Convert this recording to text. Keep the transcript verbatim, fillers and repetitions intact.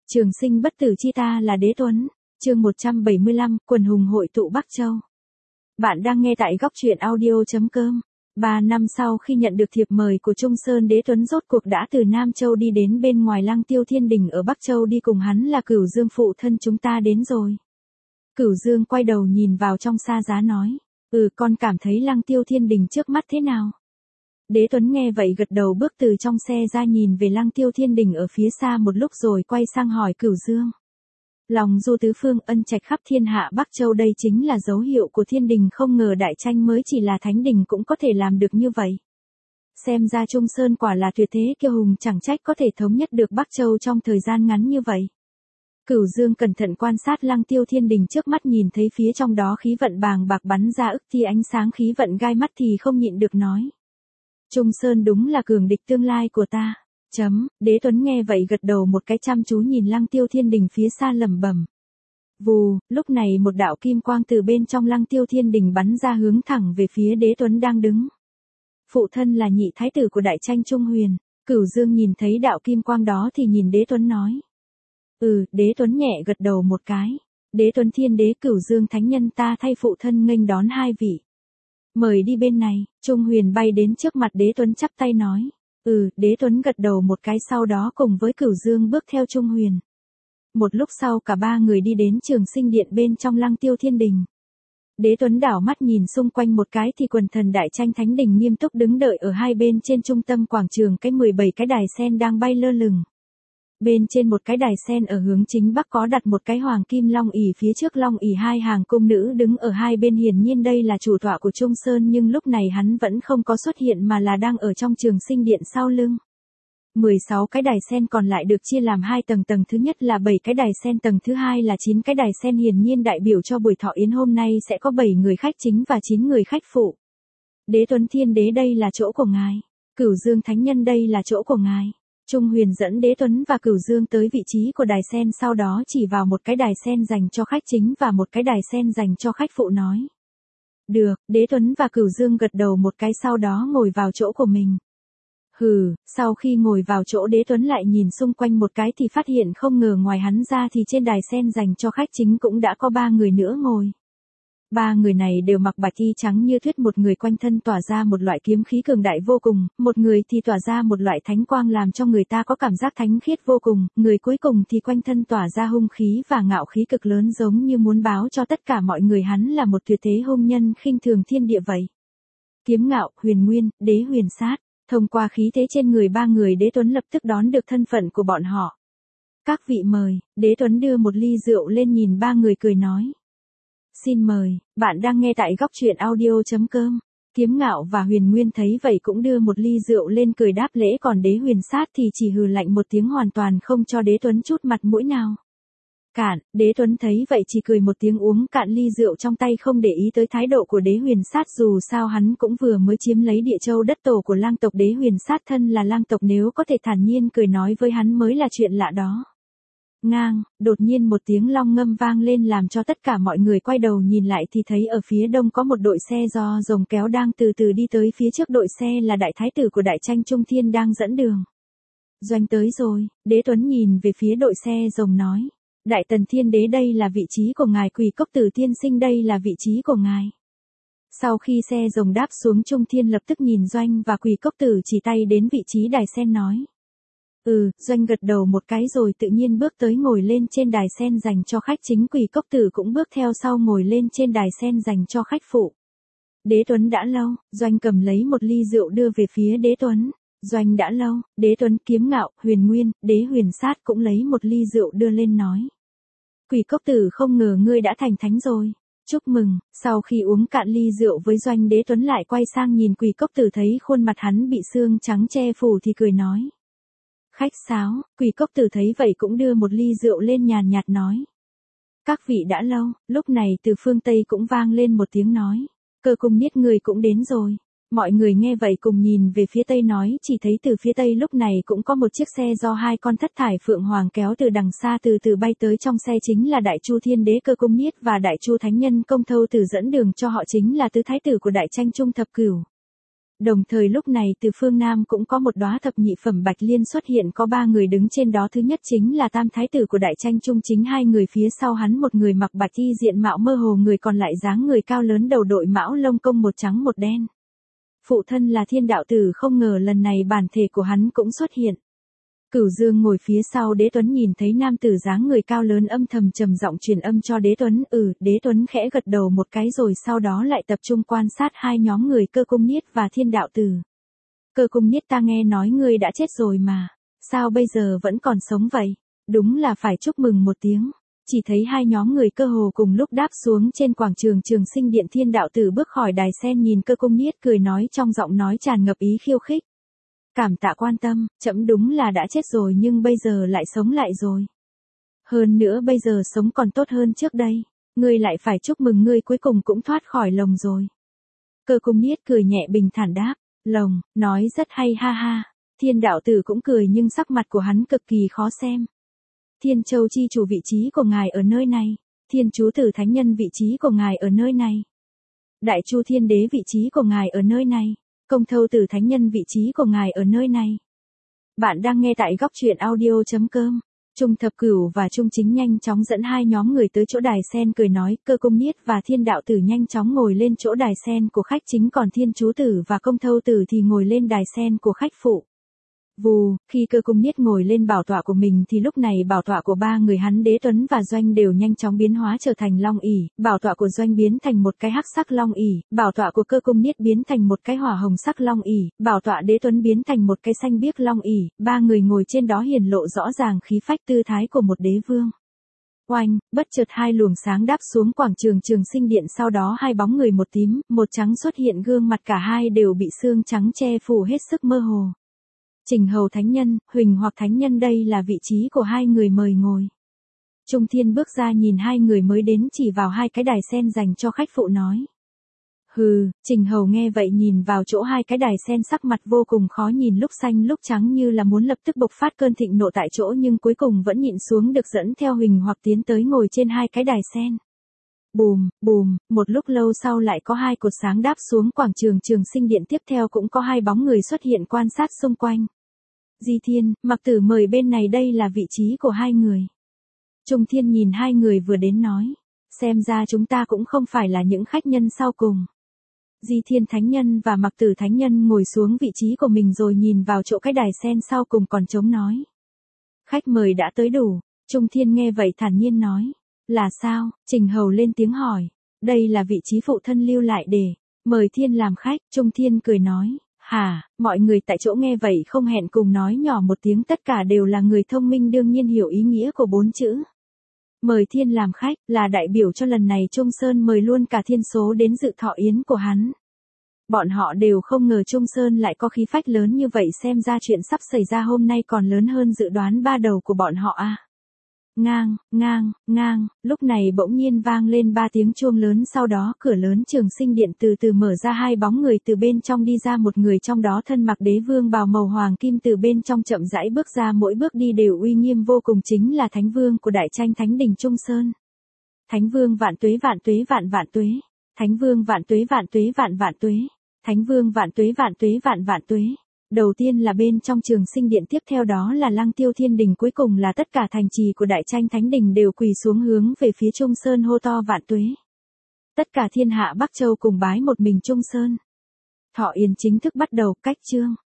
Trường sinh bất tử chi ta là Đế Tuấn, chương một trăm bảy mươi lăm, quần hùng hội tụ Bắc Châu. Bạn đang nghe tại góc truyện audio.com. Ba năm sau khi nhận được thiệp mời của Trung Sơn, Đế Tuấn rốt cuộc đã từ Nam Châu đi đến bên ngoài Lăng Tiêu Thiên Đình ở Bắc Châu, đi cùng hắn là Cửu Dương phụ thân chúng ta đến rồi. Cửu Dương quay đầu nhìn vào trong xa giá nói, ừ con cảm thấy Lăng Tiêu Thiên Đình trước mắt thế nào? Đế Tuấn nghe vậy gật đầu, bước từ trong xe ra nhìn về Lăng Tiêu Thiên Đình ở phía xa một lúc rồi quay sang hỏi Cửu Dương. Lòng du tứ phương, ân trạch khắp thiên hạ Bắc Châu, đây chính là dấu hiệu của thiên đình, không ngờ đại tranh mới chỉ là thánh đình cũng có thể làm được như vậy. Xem ra Trung Sơn quả là tuyệt thế kiêu hùng, chẳng trách có thể thống nhất được Bắc Châu trong thời gian ngắn như vậy. Cửu Dương cẩn thận quan sát Lăng Tiêu Thiên Đình trước mắt, nhìn thấy phía trong đó khí vận bàng bạc bắn ra ức tia ánh sáng khí vận gai mắt thì không nhịn được nói. Trung Sơn đúng là cường địch tương lai của ta. Chấm, Đế Tuấn nghe vậy gật đầu một cái, chăm chú nhìn Lăng Tiêu Thiên Đình phía xa lẩm bẩm. Vù, lúc này một đạo kim quang từ bên trong Lăng Tiêu Thiên Đình bắn ra, hướng thẳng về phía Đế Tuấn đang đứng. Phụ thân là nhị thái tử của đại tranh Trung Huyền. Cửu Dương nhìn thấy đạo kim quang đó thì nhìn Đế Tuấn nói. Ừ, Đế Tuấn nhẹ gật đầu một cái. Đế Tuấn Thiên Đế, Cửu Dương thánh nhân, ta thay phụ thân nghênh đón hai vị. Mời đi bên này. Trung Huyền bay đến trước mặt Đế Tuấn chắp tay nói. Ừ, Đế Tuấn gật đầu một cái, sau đó cùng với Cửu Dương bước theo Trung Huyền. Một lúc sau cả ba người đi đến Trường Sinh Điện bên trong Lăng Tiêu Thiên Đình. Đế Tuấn đảo mắt nhìn xung quanh một cái thì quần thần đại tranh thánh đình nghiêm túc đứng đợi ở hai bên trên trung tâm quảng trường, cái mười bảy cái đài sen đang bay lơ lửng. Bên trên một cái đài sen ở hướng chính bắc có đặt một cái hoàng kim long ỷ, phía trước long ỷ hai hàng cung nữ đứng ở hai bên, hiển nhiên đây là chủ tọa của Trung Sơn, nhưng lúc này hắn vẫn không có xuất hiện mà là đang ở trong Trường Sinh Điện sau lưng. mười sáu cái đài sen còn lại được chia làm hai tầng, tầng thứ nhất là bảy cái đài sen, tầng thứ hai là chín cái đài sen, hiển nhiên đại biểu cho buổi thọ yến hôm nay sẽ có bảy người khách chính và chín người khách phụ. Đế Tuấn Thiên Đế, đây là chỗ của ngài. Cửu Dương thánh nhân, đây là chỗ của ngài. Trung Huyền dẫn Đế Tuấn và Cửu Dương tới vị trí của đài sen, sau đó chỉ vào một cái đài sen dành cho khách chính và một cái đài sen dành cho khách phụ nói. Được, Đế Tuấn và Cửu Dương gật đầu một cái, sau đó ngồi vào chỗ của mình. Hừ, sau khi ngồi vào chỗ, Đế Tuấn lại nhìn xung quanh một cái thì phát hiện không ngờ ngoài hắn ra thì trên đài sen dành cho khách chính cũng đã có ba người nữa ngồi. Ba người này đều mặc bạch y trắng như tuyết, một người quanh thân tỏa ra một loại kiếm khí cường đại vô cùng, một người thì tỏa ra một loại thánh quang làm cho người ta có cảm giác thánh khiết vô cùng, người cuối cùng thì quanh thân tỏa ra hung khí và ngạo khí cực lớn, giống như muốn báo cho tất cả mọi người hắn là một tuyệt thế hung nhân khinh thường thiên địa vậy. Kiếm Ngạo, Huyền Nguyên, Đế Huyền Sát, thông qua khí thế trên người ba người, Đế Tuấn lập tức đón được thân phận của bọn họ. Các vị mời. Đế Tuấn đưa một ly rượu lên nhìn ba người cười nói. Xin mời, bạn đang nghe tại góc truyện audio.com. Kiếm Ngạo và Huyền Nguyên thấy vậy cũng đưa một ly rượu lên cười đáp lễ, còn Đế Huyền Sát thì chỉ hừ lạnh một tiếng, hoàn toàn không cho Đế Tuấn chút mặt mũi nào. Cạn, Đế Tuấn thấy vậy chỉ cười một tiếng, uống cạn ly rượu trong tay, không để ý tới thái độ của Đế Huyền Sát, dù sao hắn cũng vừa mới chiếm lấy địa châu đất tổ của lang tộc. Đế Huyền Sát thân là lang tộc, nếu có thể thản nhiên cười nói với hắn mới là chuyện lạ đó. Ngang, đột nhiên một tiếng long ngâm vang lên làm cho tất cả mọi người quay đầu nhìn lại thì thấy ở phía đông có một đội xe do rồng kéo đang từ từ đi tới, phía trước đội xe là đại thái tử của đại tranh Trung Thiên đang dẫn đường. Doanh tới rồi. Đế Tuấn nhìn về phía đội xe rồng nói. Đại Tần Thiên Đế, đây là vị trí của ngài. Quỷ Cốc Tử tiên sinh, đây là vị trí của ngài. Sau khi xe rồng đáp xuống, Trung Thiên lập tức nhìn Doanh và Quỷ Cốc Tử chỉ tay đến vị trí đài sen nói. Ừ, Doanh gật đầu một cái rồi tự nhiên bước tới ngồi lên trên đài sen dành cho khách chính. Quỷ Cốc Tử cũng bước theo sau ngồi lên trên đài sen dành cho khách phụ. Đế Tuấn đã lâu. Doanh cầm lấy một ly rượu đưa về phía Đế Tuấn. Doanh đã lâu. Đế Tuấn, Kiếm Ngạo, Huyền Nguyên, Đế Huyền Sát cũng lấy một ly rượu đưa lên nói. Quỷ Cốc Tử, không ngờ ngươi đã thành thánh rồi. Chúc mừng. Sau khi uống cạn ly rượu với Doanh, Đế Tuấn lại quay sang nhìn Quỷ Cốc Tử, thấy khuôn mặt hắn bị xương trắng che phủ thì cười nói. Khách sáo. Quỷ Cốc Tử thấy vậy cũng đưa một ly rượu lên nhàn nhạt nói. Các vị đã lâu. Lúc này từ phương Tây cũng vang lên một tiếng nói. Cơ Cung Niết, người cũng đến rồi. Mọi người nghe vậy cùng nhìn về phía Tây nói, chỉ thấy từ phía Tây lúc này cũng có một chiếc xe do hai con thất thải phượng hoàng kéo từ đằng xa từ từ bay tới, trong xe chính là Đại Chu Thiên Đế Cơ Cung Niết và Đại Chu Thánh Nhân Công Thâu Tử, dẫn đường cho họ chính là tứ thái tử của đại tranh Trung Thập Cửu. Đồng thời lúc này từ phương Nam cũng có một đóa thập nhị phẩm bạch liên xuất hiện, có ba người đứng trên đó, thứ nhất chính là tam thái tử của Đại Tranh Trung Chính, hai người phía sau hắn, một người mặc bạch y diện mạo mơ hồ, người còn lại dáng người cao lớn, đầu đội mão lông công một trắng một đen. Phụ thân là Thiên Đạo Tử, không ngờ lần này bản thể của hắn cũng xuất hiện. Cửu Dương ngồi phía sau Đế Tuấn nhìn thấy nam tử dáng người cao lớn âm thầm trầm giọng truyền âm cho Đế Tuấn. Ừ, Đế Tuấn khẽ gật đầu một cái rồi sau đó lại tập trung quan sát hai nhóm người Cơ Cung Niết và Thiên Đạo Tử. Cơ Cung Niết, ta nghe nói ngươi đã chết rồi mà, sao bây giờ vẫn còn sống vậy? Đúng là phải chúc mừng một tiếng. Chỉ thấy hai nhóm người cơ hồ cùng lúc đáp xuống trên quảng trường Trường Sinh Điện. Thiên Đạo Tử bước khỏi đài sen nhìn Cơ Cung Niết cười nói trong giọng nói tràn ngập ý khiêu khích. Cảm tạ quan tâm, trẫm đúng là đã chết rồi nhưng bây giờ lại sống lại rồi. Hơn nữa bây giờ sống còn tốt hơn trước đây, ngươi lại phải chúc mừng ngươi cuối cùng cũng thoát khỏi lồng rồi. Cơ Cung Niết cười nhẹ bình thản đáp, lồng, nói rất hay ha ha. Thiên Đạo Tử cũng cười nhưng sắc mặt của hắn cực kỳ khó xem. Thiên Châu chi chủ, vị trí của ngài ở nơi này. Thiên Chú Tử Thánh Nhân, vị trí của ngài ở nơi này. Đại Chu Thiên Đế, vị trí của ngài ở nơi này. Công Thâu Tử Thánh Nhân, vị trí của ngài ở nơi này. Bạn đang nghe tại góc truyện audio chấm com. Trung Thập Cửu và Trung Chính nhanh chóng dẫn hai nhóm người tới chỗ đài sen cười nói, Cơ Cung Niết và Thiên Đạo Tử nhanh chóng ngồi lên chỗ đài sen của khách chính, còn Thiên Chú Tử và Công Thâu Tử thì ngồi lên đài sen của khách phụ. Vù, khi Cơ Cung Niết ngồi lên bảo tọa của mình thì lúc này bảo tọa của ba người hắn Đế Tuấn và Doanh đều nhanh chóng biến hóa trở thành long ỷ, bảo tọa của Doanh biến thành một cái hắc sắc long ỷ, bảo tọa của Cơ Cung Niết biến thành một cái hỏa hồng sắc long ỷ, bảo tọa Đế Tuấn biến thành một cái xanh biếc long ỷ, ba người ngồi trên đó hiển lộ rõ ràng khí phách tư thái của một đế vương. Oanh, bất chợt hai luồng sáng đáp xuống quảng trường Trường Sinh Điện, sau đó hai bóng người một tím, một trắng xuất hiện, gương mặt cả hai đều bị sương trắng che phủ hết sức mơ hồ. Trình Hầu Thánh Nhân, Huỳnh Hoặc Thánh Nhân, đây là vị trí của hai người mời ngồi. Trung Thiên bước ra nhìn hai người mới đến, chỉ vào hai cái đài sen dành cho khách phụ nói. Hừ, Trình Hầu nghe vậy nhìn vào chỗ hai cái đài sen, sắc mặt vô cùng khó nhìn, lúc xanh lúc trắng như là muốn lập tức bộc phát cơn thịnh nộ tại chỗ, nhưng cuối cùng vẫn nhịn xuống được, dẫn theo Huỳnh Hoặc tiến tới ngồi trên hai cái đài sen. Bùm, bùm, một lúc lâu sau lại có hai cột sáng đáp xuống quảng trường Trường Sinh Điện, tiếp theo cũng có hai bóng người xuất hiện quan sát xung quanh. Di Thiên, Mặc Tử mời bên này, đây là vị trí của hai người. Trung Thiên nhìn hai người vừa đến nói, xem ra chúng ta cũng không phải là những khách nhân sau cùng. Di Thiên Thánh Nhân và Mặc Tử Thánh Nhân ngồi xuống vị trí của mình rồi nhìn vào chỗ cái đài sen sau cùng còn trống nói. Khách mời đã tới đủ. Trung Thiên nghe vậy thản nhiên nói. Là sao? Trình Hầu lên tiếng hỏi. Đây là vị trí phụ thân lưu lại để mời Thiên làm khách. Trung Thiên cười nói. Hả? Mọi người tại chỗ nghe vậy không hẹn cùng nói nhỏ một tiếng, tất cả đều là người thông minh đương nhiên hiểu ý nghĩa của bốn chữ. Mời Thiên làm khách, là đại biểu cho lần này Trung Sơn mời luôn cả thiên số đến dự thọ yến của hắn. Bọn họ đều không ngờ Trung Sơn lại có khí phách lớn như vậy, xem ra chuyện sắp xảy ra hôm nay còn lớn hơn dự đoán ba đầu của bọn họ à. Ngang, ngang, ngang, lúc này bỗng nhiên vang lên ba tiếng chuông lớn, sau đó cửa lớn Trường Sinh Điện từ từ mở ra, hai bóng người từ bên trong đi ra, một người trong đó thân mặc đế vương bào màu hoàng kim từ bên trong chậm rãi bước ra, mỗi bước đi đều uy nghiêm vô cùng, chính là Thánh Vương của Đại Tranh Thánh Đình Trung Sơn. Thánh Vương vạn tuế vạn tuế vạn vạn tuế. Thánh Vương vạn tuế vạn tuế vạn vạn tuế. Thánh Vương vạn tuế vạn tuế vạn vạn tuế. Đầu tiên là bên trong Trường Sinh Điện, tiếp theo đó là Lăng Tiêu Thiên Đình, cuối cùng là tất cả thành trì của Đại Tranh Thánh Đình đều quỳ xuống hướng về phía Trung Sơn hô to vạn tuế. Tất cả thiên hạ Bắc Châu cùng bái một mình Trung Sơn. Thọ yến chính thức bắt đầu, cách chương.